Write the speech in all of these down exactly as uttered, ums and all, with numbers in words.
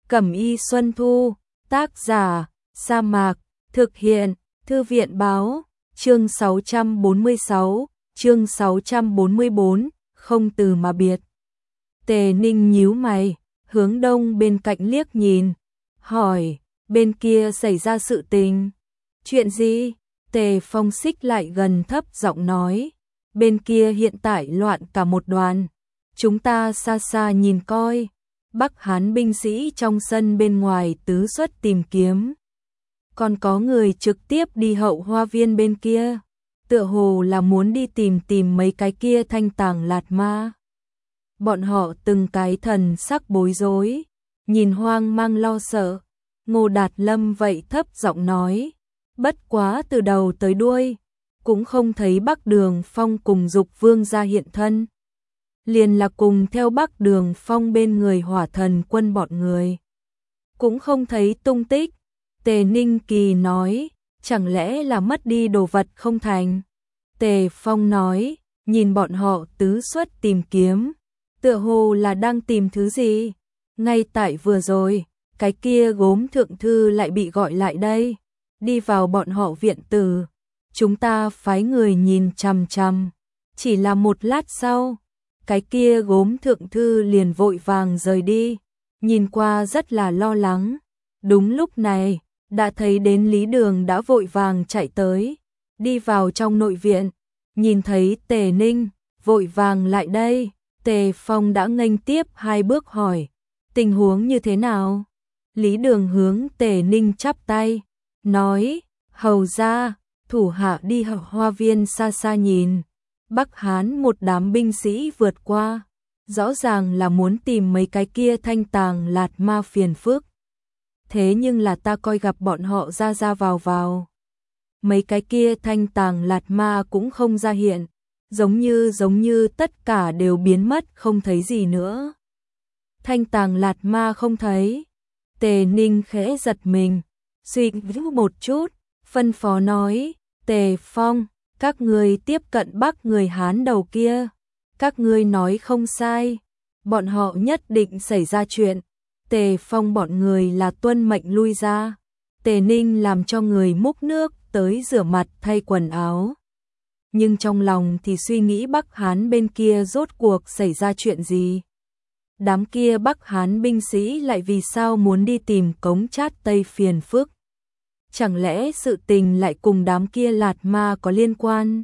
Cẩm y Xuân Thu, tác giả, Sa Mạc, thực hiện, Thư viện Báo, chương sáu trăm bốn mươi sáu, chương sáu trăm bốn mươi bốn, không từ mà biệt. Tề Ninh nhíu mày, hướng đông bên cạnh liếc nhìn, hỏi, bên kia xảy ra sự tình. Chuyện gì? Tề Phong xích lại gần thấp giọng nói, bên kia hiện tại loạn cả một đoàn. Chúng ta xa xa nhìn coi, Bắc Hán binh sĩ trong sân bên ngoài tứ xuất tìm kiếm. Còn có người trực tiếp đi hậu hoa viên bên kia, tựa hồ là muốn đi tìm tìm mấy cái kia thanh tàng lạt ma. Bọn họ từng cái thần sắc bối rối, nhìn hoang mang lo sợ. Ngô Đạt Lâm vậy thấp giọng nói, bất quá từ đầu tới đuôi, cũng không thấy Bắc Đường Phong cùng Dục Vương gia hiện thân. Liền là cùng theo Bắc Đường Phong bên người Hỏa Thần quân bọn người. Cũng không thấy tung tích. Tề Ninh Kỳ nói, chẳng lẽ là mất đi đồ vật không thành. Tề Phong nói, nhìn bọn họ tứ xuất tìm kiếm, tựa hồ là đang tìm thứ gì. Ngay tại vừa rồi, cái kia gốm thượng thư lại bị gọi lại đây, đi vào bọn họ viện tử. Chúng ta phái người nhìn chằm chằm, chỉ là một lát sau, cái kia gốm thượng thư liền vội vàng rời đi, nhìn qua rất là lo lắng. Đúng lúc này, đã thấy đến Lý Đường đã vội vàng chạy tới, đi vào trong nội viện, nhìn thấy Tề Ninh, vội vàng lại đây. Tề Phong đã nghênh tiếp hai bước hỏi, tình huống như thế nào? Lý Đường hướng Tề Ninh chắp tay, nói, hầu ra, thủ hạ đi hậu hoa viên xa xa nhìn. Bắc Hán một đám binh sĩ vượt qua, rõ ràng là muốn tìm mấy cái kia thanh tàng lạt ma phiền phức. Thế nhưng là ta coi gặp bọn họ ra ra vào vào. Mấy cái kia thanh tàng lạt ma cũng không ra hiện, giống như giống như tất cả đều biến mất không thấy gì nữa. Thanh tàng lạt ma không thấy. Tề Ninh khẽ giật mình, suy nghĩ một chút, phân phó nói, Tề Phong, các ngươi tiếp cận Bắc người Hán đầu kia. Các ngươi nói không sai, bọn họ nhất định xảy ra chuyện. Tề Phong bọn người là tuân mệnh lui ra. Tề Ninh làm cho người múc nước tới rửa mặt thay quần áo. Nhưng trong lòng thì suy nghĩ Bắc Hán bên kia rốt cuộc xảy ra chuyện gì. Đám kia Bắc Hán binh sĩ lại vì sao muốn đi tìm Cống Chát Tây phiền phức. Chẳng lẽ sự tình lại cùng đám kia lạt ma có liên quan?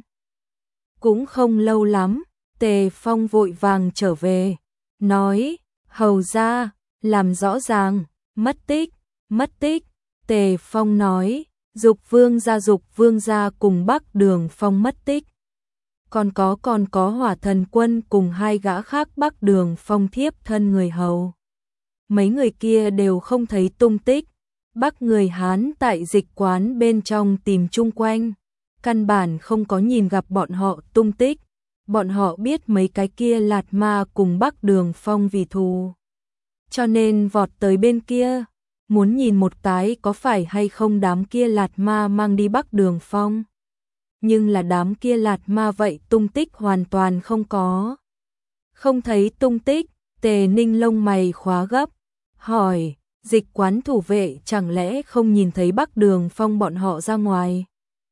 Cũng không lâu lắm, Tề Phong vội vàng trở về, nói, hầu ra, làm rõ ràng, mất tích, mất tích. Tề Phong nói, Dục Vương gia Dục Vương gia cùng Bắc Đường Phong mất tích. Còn có còn có Hỏa Thần quân cùng hai gã khác Bắc Đường Phong thiếp thân người hầu. Mấy người kia đều không thấy tung tích. Bắc người Hán tại dịch quán bên trong tìm chung quanh, căn bản không có nhìn gặp bọn họ tung tích. Bọn họ biết mấy cái kia lạt ma cùng Bắc Đường Phong vì thù, cho nên vọt tới bên kia, muốn nhìn một cái có phải hay không đám kia lạt ma mang đi Bắc Đường Phong. Nhưng là đám kia lạt ma vậy tung tích hoàn toàn không có. Không thấy tung tích. Tề Ninh lông mày khóa gấp, hỏi, dịch quán thủ vệ chẳng lẽ không nhìn thấy Bắc Đường Phong bọn họ ra ngoài?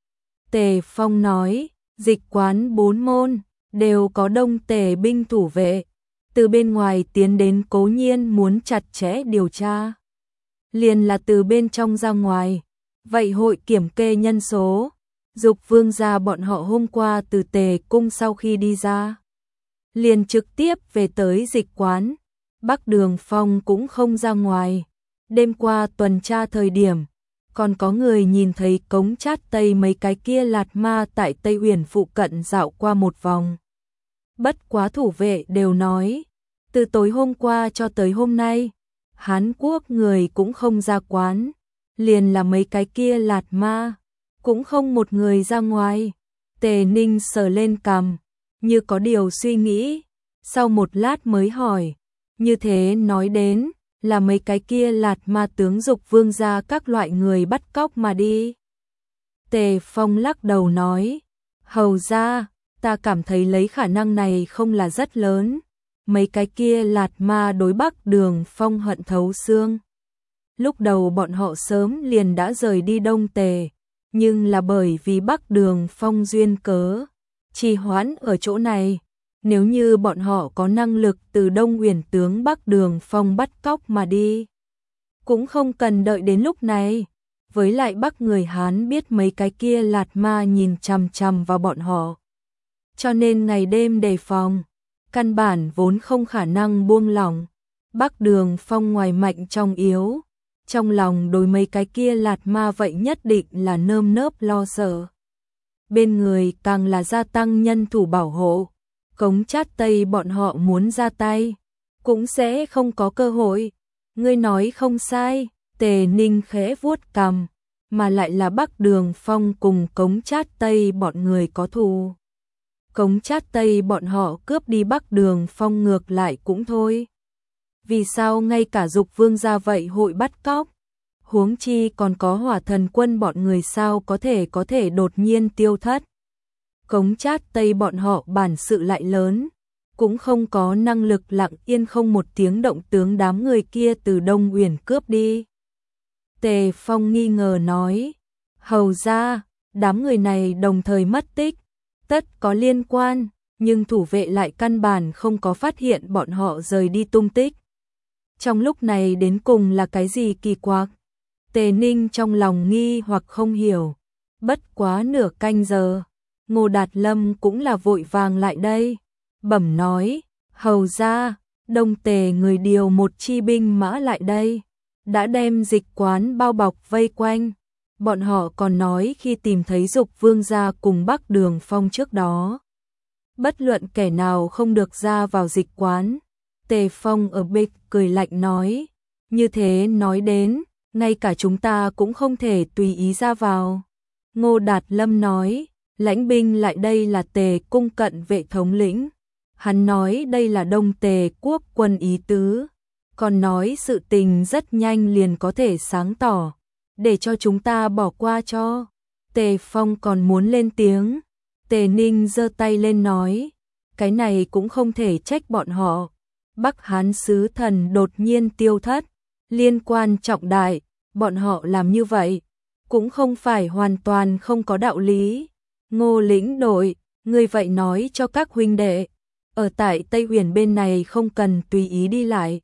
Tề Phong nói, dịch quán bốn môn, đều có đông tề binh thủ vệ. Từ bên ngoài tiến đến cố nhiên muốn chặt chẽ điều tra. Liền là từ bên trong ra ngoài. Vậy hội kiểm kê nhân số. Dục Vương gia bọn họ hôm qua từ Tề cung sau khi đi ra, liền trực tiếp về tới dịch quán. Bắc Đường Phong cũng không ra ngoài. Đêm qua tuần tra thời điểm, còn có người nhìn thấy Cống Chát Tây mấy cái kia lạt ma tại Tây Uyển phụ cận dạo qua một vòng. Bất quá thủ vệ đều nói, từ tối hôm qua cho tới hôm nay, Hán Quốc người cũng không ra quán, liền là mấy cái kia lạt ma, cũng không một người ra ngoài. Tề Ninh sờ lên cằm, như có điều suy nghĩ, sau một lát mới hỏi, như thế nói đến, là mấy cái kia lạt ma tướng Dục Vương gia các loại người bắt cóc mà đi. Tề Phong lắc đầu nói, hầu ra, ta cảm thấy lấy khả năng này không là rất lớn. Mấy cái kia lạt ma đối Bắc Đường Phong hận thấu xương, Lúc đầu bọn họ sớm liền đã rời đi Đông Tề, nhưng là bởi vì Bắc Đường Phong duyên cớ, trì hoãn ở chỗ này. Nếu như bọn họ có năng lực từ Đông Uyển tướng Bắc Đường Phong bắt cóc mà đi, cũng không cần đợi đến lúc này. Với lại Bắc người Hán biết mấy cái kia lạt ma nhìn chằm chằm vào bọn họ, cho nên ngày đêm đề phòng, căn bản vốn không khả năng buông lỏng. Bắc Đường Phong ngoài mạnh trong yếu, trong lòng đối mấy cái kia lạt ma vậy nhất định là nơm nớp lo sợ. Bên người càng là gia tăng nhân thủ bảo hộ, Cống Chát Tây bọn họ muốn ra tay, cũng sẽ không có cơ hội. Ngươi nói không sai, Tề Ninh khẽ vuốt cằm, mà lại là Bắc Đường Phong cùng Cống Chát Tây bọn người có thù. Cống Chát Tây bọn họ cướp đi Bắc Đường Phong ngược lại cũng thôi. Vì sao ngay cả Dục Vương gia vậy hội bắt cóc? Huống chi còn có Hỏa Thần Quân bọn người sao có thể có thể đột nhiên tiêu thất. Cống Chát Tây bọn họ bản sự lại lớn, cũng không có năng lực lặng yên không một tiếng động tướng đám người kia từ Đông Uyển cướp đi. Tề Phong nghi ngờ nói, hầu ra, đám người này đồng thời mất tích, tất có liên quan, nhưng thủ vệ lại căn bản không có phát hiện bọn họ rời đi tung tích. Trong lúc này đến cùng là cái gì kỳ quặc? Tề Ninh trong lòng nghi hoặc không hiểu. Bất quá nửa canh giờ, Ngô Đạt Lâm cũng là vội vàng lại đây, bẩm nói, hầu ra, Đông Tề người điều một chi binh mã lại đây, đã đem dịch quán bao bọc vây quanh. Bọn họ còn nói khi tìm thấy Dục Vương gia cùng Bắc Đường Phong trước đó, bất luận kẻ nào không được ra vào dịch quán. Tề Phong ở bịch cười lạnh nói, như thế nói đến, ngay cả chúng ta cũng không thể tùy ý ra vào. Ngô Đạt Lâm nói, lãnh binh lại đây là Tề cung cận vệ thống lĩnh. Hắn nói đây là Đông Tề quốc quân ý tứ, còn nói sự tình rất nhanh liền có thể sáng tỏ, để cho chúng ta bỏ qua cho. Tề Phong còn muốn lên tiếng, Tề Ninh giơ tay lên nói, cái này cũng không thể trách bọn họ. Bắc Hán sứ thần đột nhiên tiêu thất, liên quan trọng đại, bọn họ làm như vậy, cũng không phải hoàn toàn không có đạo lý. Ngô lĩnh đội, ngươi vậy nói cho các huynh đệ, ở tại Tây Uyển bên này không cần tùy ý đi lại.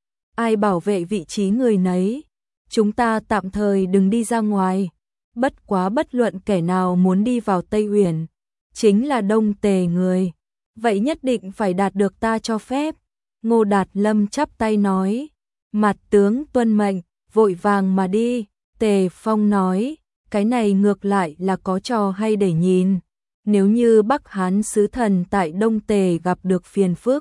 Ai bảo vệ vị trí người nấy, chúng ta tạm thời đừng đi ra ngoài. Bất quá bất luận kẻ nào muốn đi vào Tây Uyển, chính là Đông Tề người, vậy nhất định phải đạt được ta cho phép. Ngô Đạt Lâm chắp tay nói, mặt tướng tuân mệnh, vội vàng mà đi. Tề Phong nói, cái này ngược lại là có trò hay để nhìn. Nếu như Bắc Hán sứ thần tại Đông Tề gặp được phiền phức,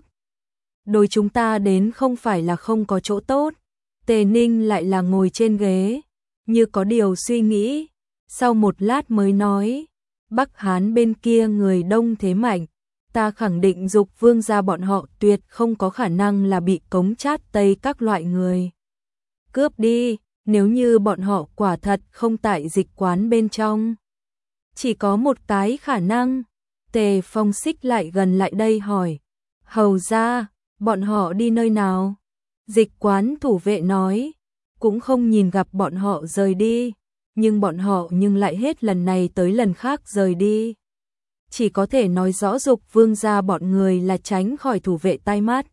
đối chúng ta đến không phải là không có chỗ tốt. Tề Ninh lại là ngồi trên ghế, như có điều suy nghĩ, sau một lát mới nói, Bắc Hán bên kia người đông thế mạnh, ta khẳng định Dục Vương gia bọn họ tuyệt không có khả năng là bị Cống Chát Tây các loại người cướp đi. Nếu như bọn họ quả thật không tại dịch quán bên trong, chỉ có một cái khả năng. Tề Phong xích lại gần lại đây hỏi, hầu ra, bọn họ đi nơi nào? Dịch quán thủ vệ nói, cũng không nhìn gặp bọn họ rời đi, nhưng bọn họ nhưng lại hết lần này tới lần khác rời đi. Chỉ có thể nói rõ Dục Vương gia bọn người là tránh khỏi thủ vệ tai mắt.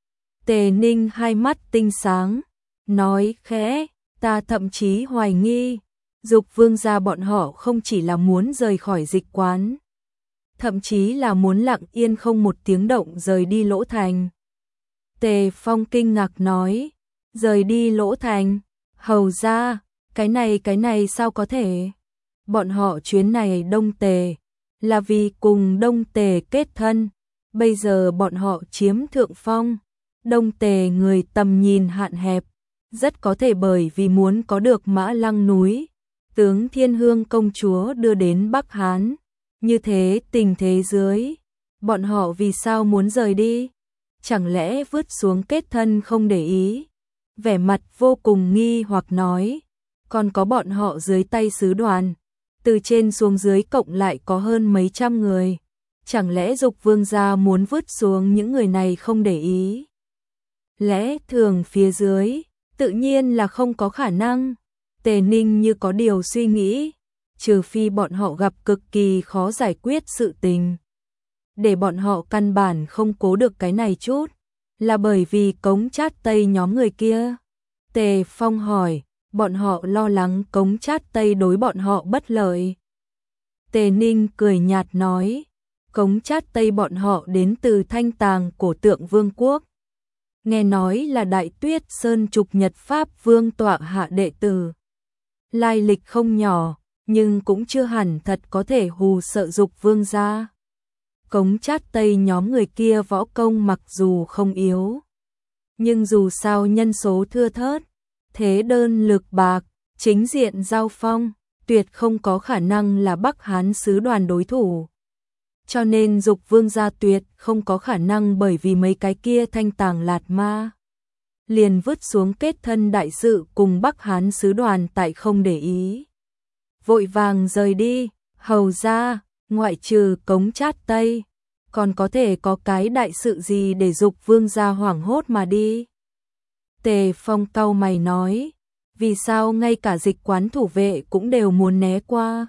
Tề Ninh hai mắt tinh sáng, nói khẽ, ta thậm chí hoài nghi, Dục Vương gia bọn họ không chỉ là muốn rời khỏi dịch quán, thậm chí là muốn lặng yên không một tiếng động rời đi Lỗ Thành. Tề Phong kinh ngạc nói, rời đi Lỗ Thành, hầu ra, cái này cái này sao có thể? Bọn họ chuyến này Đông Tề, là vì cùng Đông Tề kết thân, bây giờ bọn họ chiếm thượng phong, Đông Tề người tầm nhìn hạn hẹp, rất có thể bởi vì muốn có được Mã Lăng núi, tướng Thiên Hương công chúa đưa đến Bắc Hán. Như thế tình thế dưới, bọn họ vì sao muốn rời đi? Chẳng lẽ vứt xuống kết thân không để ý? Vẻ mặt vô cùng nghi hoặc nói, còn có bọn họ dưới tay sứ đoàn, từ trên xuống dưới cộng lại có hơn mấy trăm người. Chẳng lẽ Dục Vương gia muốn vứt xuống những người này không để ý? Lẽ thường phía dưới, Tự nhiên là không có khả năng. Tề Ninh như có điều suy nghĩ, trừ phi bọn họ gặp cực kỳ khó giải quyết sự tình. Để bọn họ căn bản không cố được cái này chút, là bởi vì Cống Chát Tây nhóm người kia. Tề Phong hỏi, bọn họ lo lắng Cống Chát Tây đối bọn họ bất lợi. Tề Ninh cười nhạt nói, Cống Chát Tây bọn họ đến từ Thanh Tàng Cổ Tượng Vương quốc. Nghe nói là Đại Tuyết Sơn Trục Nhật Pháp Vương tọa hạ đệ tử. Lai lịch không nhỏ, nhưng cũng chưa hẳn thật có thể hù sợ Dục Vương gia. Cống Chát Tây nhóm người kia võ công mặc dù không yếu, nhưng dù sao nhân số thưa thớt, thế đơn lực bạc, chính diện giao phong, tuyệt không có khả năng là Bắc Hán sứ đoàn đối thủ. Cho nên Dục Vương gia tuyệt không có khả năng bởi vì mấy cái kia Thanh Tàng Lạt Ma liền vứt xuống kết thân đại sự cùng Bắc Hán sứ đoàn tại không để ý. Vội vàng rời đi, hầu ra, ngoại trừ Cống Chát Tây, còn có thể có cái đại sự gì để Dục Vương gia hoảng hốt mà đi. Tề Phong cau mày nói, vì sao ngay cả Dịch Quán thủ vệ cũng đều muốn né qua.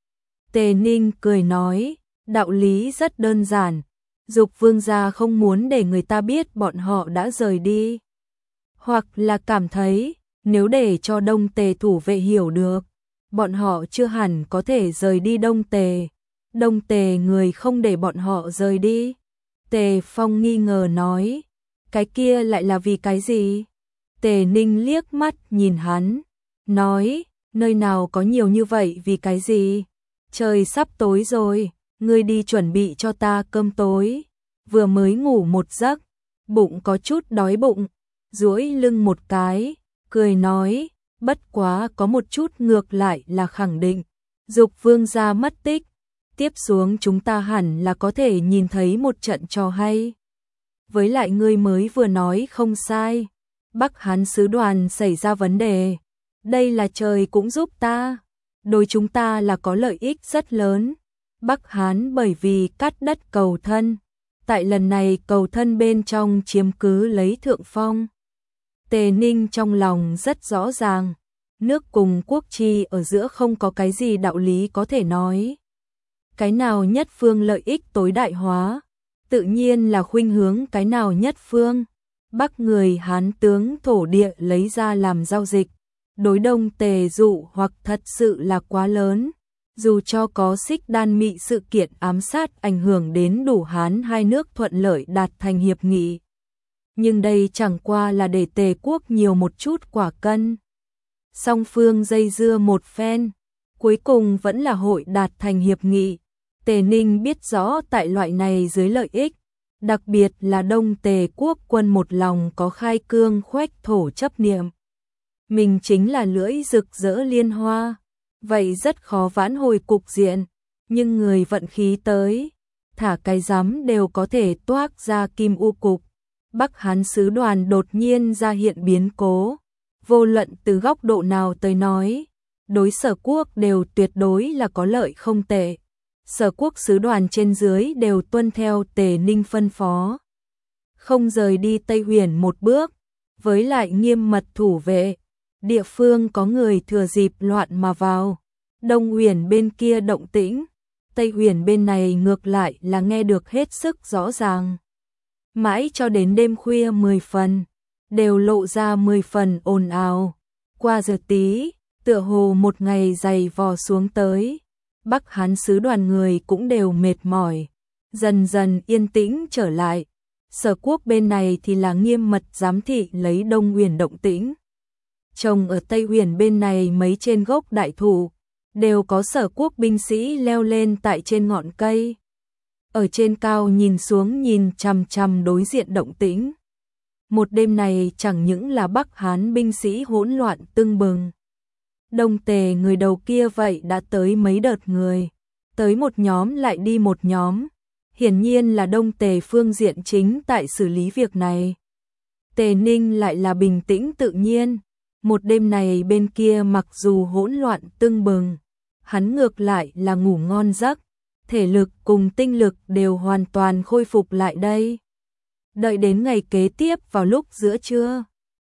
Tề Ninh cười nói, đạo lý rất đơn giản, Dục Vương gia không muốn để người ta biết bọn họ đã rời đi. Hoặc là cảm thấy, nếu để cho Đông Tề thủ vệ hiểu được, bọn họ chưa hẳn có thể rời đi Đông Tề. Đông Tề người không để bọn họ rời đi. Tề Phong nghi ngờ nói, cái kia lại là vì cái gì? Tề Ninh liếc mắt nhìn hắn, nói, nơi nào có nhiều như vậy vì cái gì? Trời sắp tối rồi, ngươi đi chuẩn bị cho ta cơm tối. Vừa mới ngủ một giấc, bụng có chút đói bụng, duỗi lưng một cái, cười nói, bất quá có một chút ngược lại là khẳng định, Dục Vương gia mất tích, tiếp xuống chúng ta hẳn là có thể nhìn thấy một trận trò hay. Với lại ngươi mới vừa nói không sai, Bắc Hán sứ đoàn xảy ra vấn đề, đây là trời cũng giúp ta, đối chúng ta là có lợi ích rất lớn. Bắc Hán bởi vì cắt đất cầu thân, tại lần này cầu thân bên trong chiếm cứ lấy thượng phong. Tề Ninh trong lòng rất rõ ràng, nước cùng quốc chi ở giữa không có cái gì đạo lý có thể nói. Cái nào nhất phương lợi ích tối đại hóa, tự nhiên là khuynh hướng cái nào nhất phương. Bắc người Hán tướng thổ địa lấy ra làm giao dịch, đối Đông Tề dụ hoặc thật sự là quá lớn. Dù cho có Xích Đan Mị sự kiện ám sát ảnh hưởng đến đủ Hán hai nước thuận lợi đạt thành hiệp nghị, nhưng đây chẳng qua là để Tề quốc nhiều một chút quả cân. Song phương dây dưa một phen, cuối cùng vẫn là hội đạt thành hiệp nghị. Tề Ninh biết rõ tại loại này dưới lợi ích, đặc biệt là Đông Tề quốc quân một lòng có khai cương khoách thổ chấp niệm. Mình chính là lưỡi rực rỡ liên hoa, vậy rất khó vãn hồi cục diện, nhưng người vận khí tới, thả cái rắm đều có thể toác ra kim u cục. Bắc Hán sứ đoàn đột nhiên ra hiện biến cố, vô luận từ góc độ nào tới nói, đối Sở quốc đều tuyệt đối là có lợi không tệ. Sở quốc sứ đoàn trên dưới đều tuân theo Tề Ninh phân phó, không rời đi Tây Huyền một bước, với lại nghiêm mật thủ vệ. Địa phương có người thừa dịp loạn mà vào, Đông Huyền bên kia động tĩnh, Tây Huyền bên này ngược lại là nghe được hết sức rõ ràng. Mãi cho đến đêm khuya mười phần, đều lộ ra mười phần ồn ào. Qua giờ tí, tựa hồ một ngày dày vò xuống tới, Bắc Hán sứ đoàn người cũng đều mệt mỏi, dần dần yên tĩnh trở lại. Sở quốc bên này thì là nghiêm mật giám thị lấy Đông Huyền động tĩnh. Trồng ở Tây Huyền bên này mấy trên gốc đại thụ, đều có Sở quốc binh sĩ leo lên tại trên ngọn cây. Ở trên cao nhìn xuống nhìn chằm chằm đối diện động tĩnh. Một đêm này chẳng những là Bắc Hán binh sĩ hỗn loạn tưng bừng. Đông Tề người đầu kia vậy đã tới mấy đợt người, tới một nhóm lại đi một nhóm. Hiển nhiên là Đông Tề phương diện chính tại xử lý việc này. Tề Ninh lại là bình tĩnh tự nhiên. Một đêm này bên kia mặc dù hỗn loạn tưng bừng, hắn ngược lại là ngủ ngon giấc, thể lực cùng tinh lực đều hoàn toàn khôi phục lại đây. Đợi đến ngày kế tiếp vào lúc giữa trưa,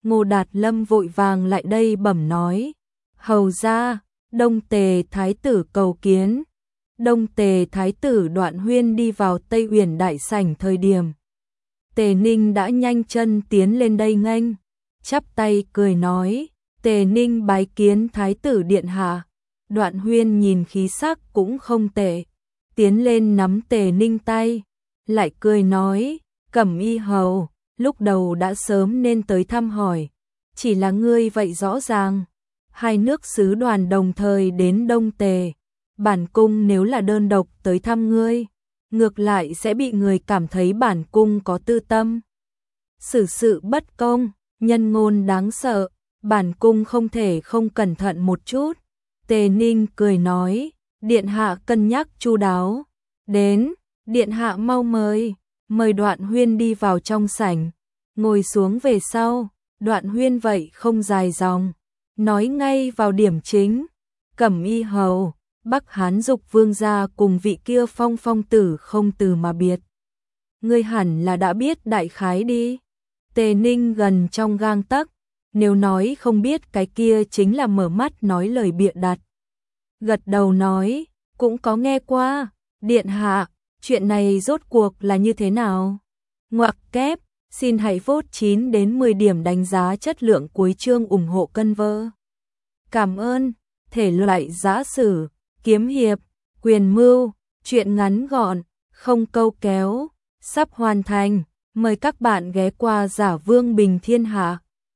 Ngô Đạt Lâm vội vàng lại đây bẩm nói, hầu ra, Đông Tề Thái tử cầu kiến. Đông Tề Thái tử Đoạn Huyên đi vào Tây Uyển đại sảnh thời điểm. Tề Ninh đã nhanh chân tiến lên đây nghênh, chắp tay cười nói, Tề Ninh bái kiến Thái tử điện hạ. Đoạn Huyên nhìn khí sắc cũng không tệ, tiến lên nắm Tề Ninh tay, lại cười nói, Cẩm Y hầu, lúc đầu đã sớm nên tới thăm hỏi, chỉ là ngươi vậy rõ ràng. Hai nước sứ đoàn đồng thời đến Đông Tề, bản cung nếu là đơn độc tới thăm ngươi, ngược lại sẽ bị người cảm thấy bản cung có tư tâm. Xử sự bất công, nhân ngôn đáng sợ, bản cung không thể không cẩn thận một chút. Tề Ninh cười nói, điện hạ cân nhắc chu đáo. Đến, điện hạ mau mời, mời Đoạn Huyên đi vào trong sảnh, ngồi xuống về sau. Đoạn Huyên vậy không dài dòng, nói ngay vào điểm chính. Cẩm Y hầu, Bắc Hán Dục vương gia cùng vị kia Phong Phong tử không từ mà biệt. Ngươi hẳn là đã biết đại khái đi. Tề Ninh gần trong gang tấc, nếu nói không biết cái kia chính là mở mắt nói lời bịa đặt. Gật đầu nói, cũng có nghe qua, điện hạ, chuyện này rốt cuộc là như thế nào? Ngoặc kép, xin hãy vote chín đến mười điểm đánh giá chất lượng cuối chương ủng hộ cân vơ. Cảm ơn, thể loại giã sử, kiếm hiệp, quyền mưu, truyện ngắn gọn, không câu kéo, sắp hoàn thành, mời các bạn ghé qua Giả Vương Bình Thiên Hạ.